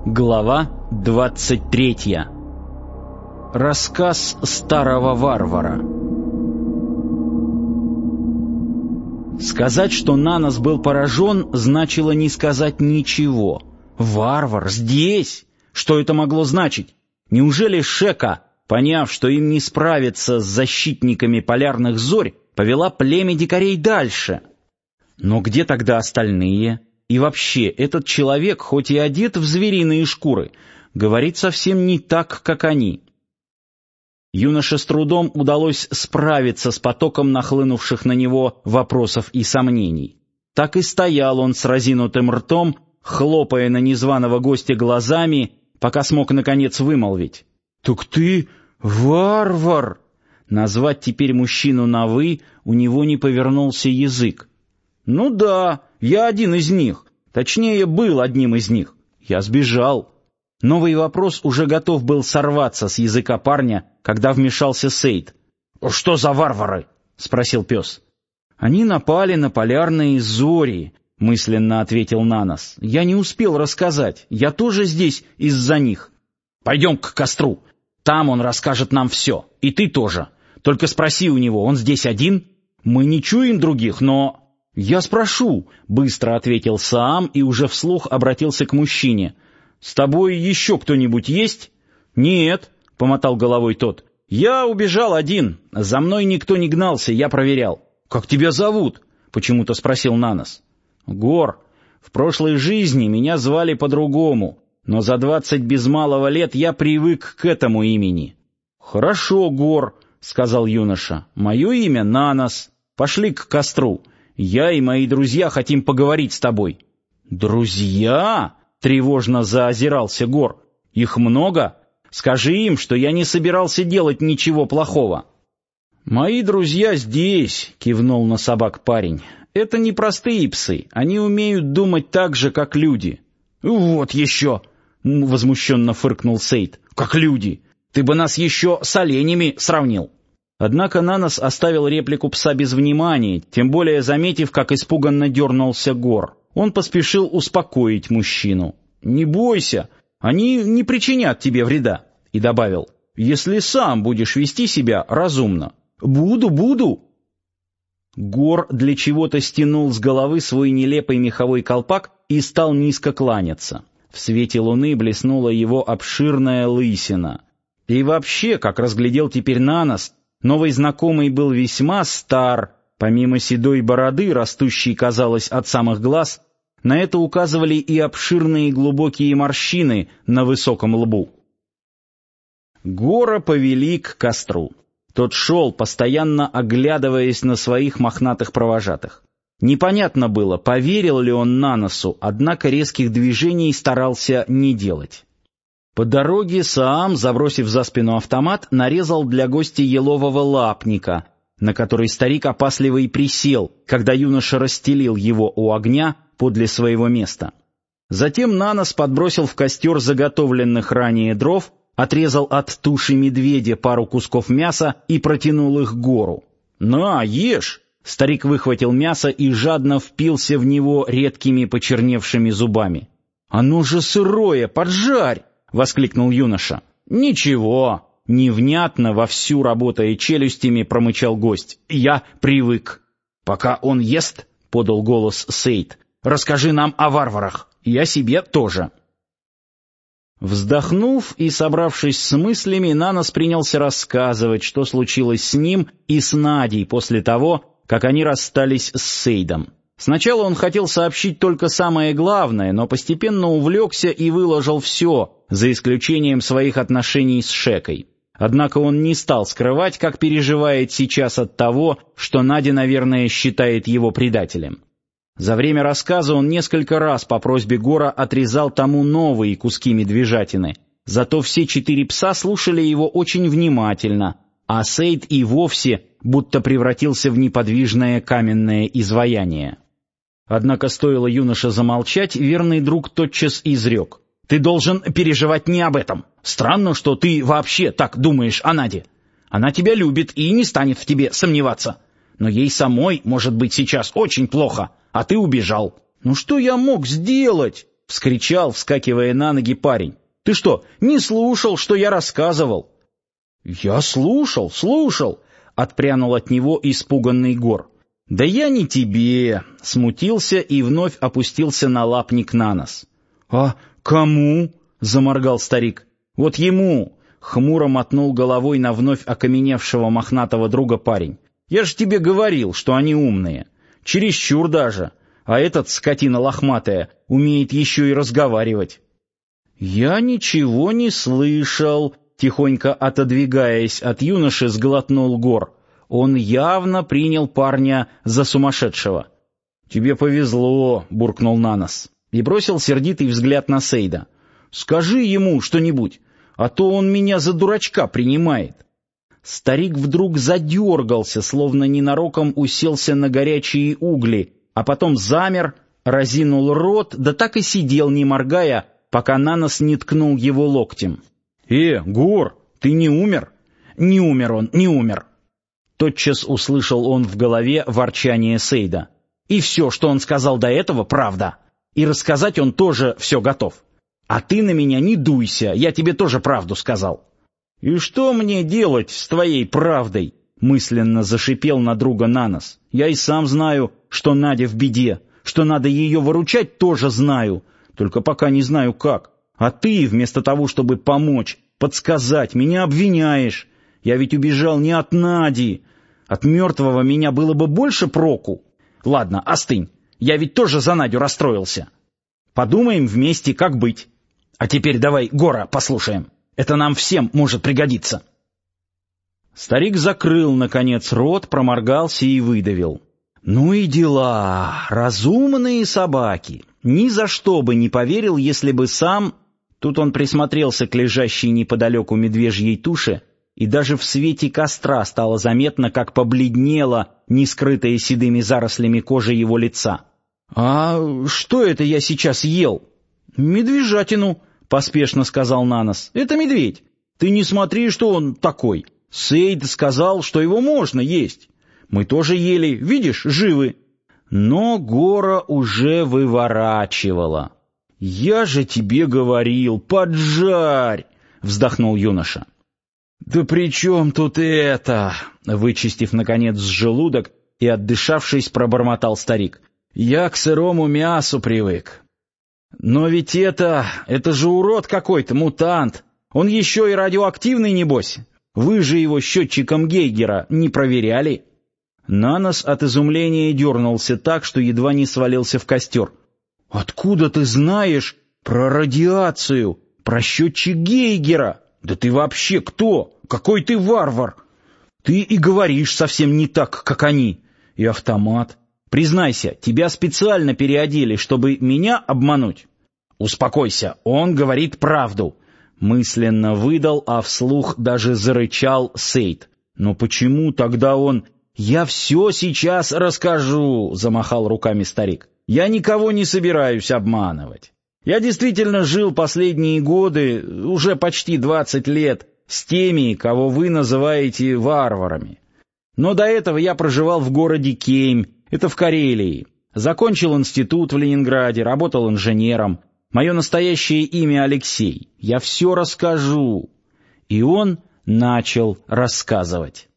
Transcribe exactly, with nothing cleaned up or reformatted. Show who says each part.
Speaker 1: Глава двадцать третья. Рассказ старого варвара. Сказать, что Нанос был поражен, значило не сказать ничего. Варвар здесь? Что это могло значить? Неужели Шека, поняв, что им не справиться с защитниками полярных зорь, повела племя дикарей дальше? Но где тогда остальные? И вообще, этот человек, хоть и одет в звериные шкуры, говорит совсем не так, как они. Юноше с трудом удалось справиться с потоком нахлынувших на него вопросов и сомнений. Так и стоял он с разинутым ртом, хлопая на незваного гостя глазами, пока смог наконец вымолвить: «Так ты варвар!» Назвать теперь мужчину на «вы» у него не повернулся язык. «Ну да, я один из них. Точнее, был одним из них. Я сбежал». Новый вопрос уже готов был сорваться с языка парня, когда вмешался Сейд. «Что за варвары?» — спросил пес. «Они напали на полярные зори», — мысленно ответил Нанос. «Я не успел рассказать. Я тоже здесь из-за них». «Пойдем к костру. Там он расскажет нам все. И ты тоже. Только спроси у него, он здесь один? Мы не чуем других, но...» «Я спрошу», — быстро ответил Саам и уже вслух обратился к мужчине. «С тобой еще кто-нибудь есть?» «Нет», — помотал головой тот. «Я убежал один. За мной никто не гнался, я проверял». «Как тебя зовут?» — почему-то спросил Нанос. «Гор. В прошлой жизни меня звали по-другому, но за двадцать без малого лет я привык к этому имени». «Хорошо, Гор», — сказал юноша. «Мое имя Нанос. Пошли к костру. Я и мои друзья хотим поговорить с тобой». «Друзья?» — тревожно заозирался Гор. «Их много? Скажи им, что я не собирался делать ничего плохого». «Мои друзья здесь», — кивнул на собак парень. «Это не простые псы, они умеют думать так же, как люди». «Вот еще!» — возмущенно фыркнул Сейд. «Как люди! Ты бы нас еще с оленями сравнил». Однако Нанос оставил реплику пса без внимания, тем более заметив, как испуганно дернулся Гор. Он поспешил успокоить мужчину. «Не бойся, они не причинят тебе вреда», и добавил: «если сам будешь вести себя разумно». «Буду, буду». Гор для чего-то стянул с головы свой нелепый меховой колпак и стал низко кланяться. В свете луны блеснула его обширная лысина. И вообще, как разглядел теперь Нанос, новый знакомый был весьма стар. Помимо седой бороды, растущей, казалось, от самых глаз, на это указывали и обширные глубокие морщины на высоком лбу. Гора повели к костру. Тот шел, постоянно оглядываясь на своих мохнатых провожатых. Непонятно было, поверил ли он Наносу, однако резких движений старался не делать. По дороге Саам, забросив за спину автомат, нарезал для гостя елового лапника, на который старик опасливо и присел, когда юноша расстелил его у огня подле своего места. Затем Нанос подбросил в костер заготовленных ранее дров, отрезал от туши медведя пару кусков мяса и протянул их Гору. «На, ешь!» Старик выхватил мясо и жадно впился в него редкими почерневшими зубами. «Оно же сырое, поджарь!» — воскликнул юноша. «Ничего!» — невнятно, вовсю работая челюстями, промычал гость. «Я привык». «Пока он ест, — подал голос Сейд, — расскажи нам о варварах. Я себе тоже». Вздохнув и собравшись с мыслями, Нанос принялся рассказывать, что случилось с ним и с Надей после того, как они расстались с Сейдом. Сначала он хотел сообщить только самое главное, но постепенно увлекся и выложил все, за исключением своих отношений с Шекой. Однако он не стал скрывать, как переживает сейчас от того, что Надя, наверное, считает его предателем. За время рассказа он несколько раз по просьбе Гора отрезал тому новые куски медвежатины. Зато все четыре пса слушали его очень внимательно, а Сейд и вовсе будто превратился в неподвижное каменное изваяние. Однако стоило юноше замолчать, верный друг тотчас изрек: «Ты должен переживать не об этом. Странно, что ты вообще так думаешь о Наде. Она тебя любит и не станет в тебе сомневаться. Но ей самой может быть сейчас очень плохо, а ты убежал». «Ну что я мог сделать?» — вскричал, вскакивая на ноги парень. «Ты что, не слушал, что я рассказывал?» «Я слушал, слушал!» — отпрянул от него испуганный Гор. «Да я не тебе!» — смутился и вновь опустился на лапник на нос. «А кому?» — заморгал старик. «Вот ему!» — хмуро мотнул головой на вновь окаменевшего мохнатого друга парень. «Я же тебе говорил, что они умные. Чересчур даже. А этот, скотина лохматая, умеет еще и разговаривать». «Я ничего не слышал», — тихонько отодвигаясь от юноши, сглотнул Гор. Он явно принял парня за сумасшедшего. «Тебе повезло», — буркнул Нанос и бросил сердитый взгляд на Сейда. «Скажи ему что-нибудь, а то он меня за дурачка принимает». Старик вдруг задергался, словно ненароком уселся на горячие угли, а потом замер, разинул рот, да так и сидел, не моргая, пока Нанос не ткнул его локтем. «Э, Гор, ты не умер?» «Не умер он, не умер». Тотчас услышал он в голове ворчание Сейда. «И все, что он сказал до этого, правда. И рассказать он тоже все готов. А ты на меня не дуйся, я тебе тоже правду сказал». «И что мне делать с твоей правдой?» — мысленно зашипел на друга Нанос. «Я и сам знаю, что Надя в беде, что надо ее выручать, тоже знаю, только пока не знаю как. А ты, вместо того, чтобы помочь, подсказать, меня обвиняешь. Я ведь убежал не от Нади. От мертвого меня было бы больше проку. Ладно, остынь, я ведь тоже за Надю расстроился. Подумаем вместе, как быть. А теперь давай Гора послушаем. Это нам всем может пригодиться». Старик закрыл, наконец, рот, проморгался и выдавил. «Ну и дела, разумные собаки. Ни за что бы не поверил, если бы сам...» Тут он присмотрелся к лежащей неподалеку медвежьей туше, и даже в свете костра стало заметно, как побледнело нескрытая седыми зарослями кожа его лица. «А что это я сейчас ел?» «Медвежатину», — поспешно сказал Нанос. «Это медведь. Ты не смотри, что он такой. Сейд сказал, что его можно есть. Мы тоже ели, видишь, живы». Но Гора уже выворачивала. «Я же тебе говорил, поджарь!» — вздохнул юноша. «Да при чем тут это?» — вычистив, наконец, желудок и отдышавшись, пробормотал старик. «Я к сырому мясу привык». «Но ведь это... это же урод какой-то, мутант. Он еще и радиоактивный, небось. Вы же его счетчиком Гейгера не проверяли?» Нанос от изумления дернулся так, что едва не свалился в костер. «Откуда ты знаешь про радиацию, про счетчик Гейгера? Да ты вообще кто? Какой ты варвар? Ты и говоришь совсем не так, как они. И автомат. Признайся, тебя специально переодели, чтобы меня обмануть?» «Успокойся, он говорит правду», — мысленно выдал, а вслух даже зарычал Сейд. «Но почему тогда он...» «Я все сейчас расскажу», — замахал руками старик. «Я никого не собираюсь обманывать. Я действительно жил последние годы, уже почти двадцать лет, с теми, кого вы называете варварами. Но до этого я проживал в городе Кейм, это в Карелии. Закончил институт в Ленинграде, работал инженером. Мое настоящее имя Алексей. Я все расскажу». И он начал рассказывать.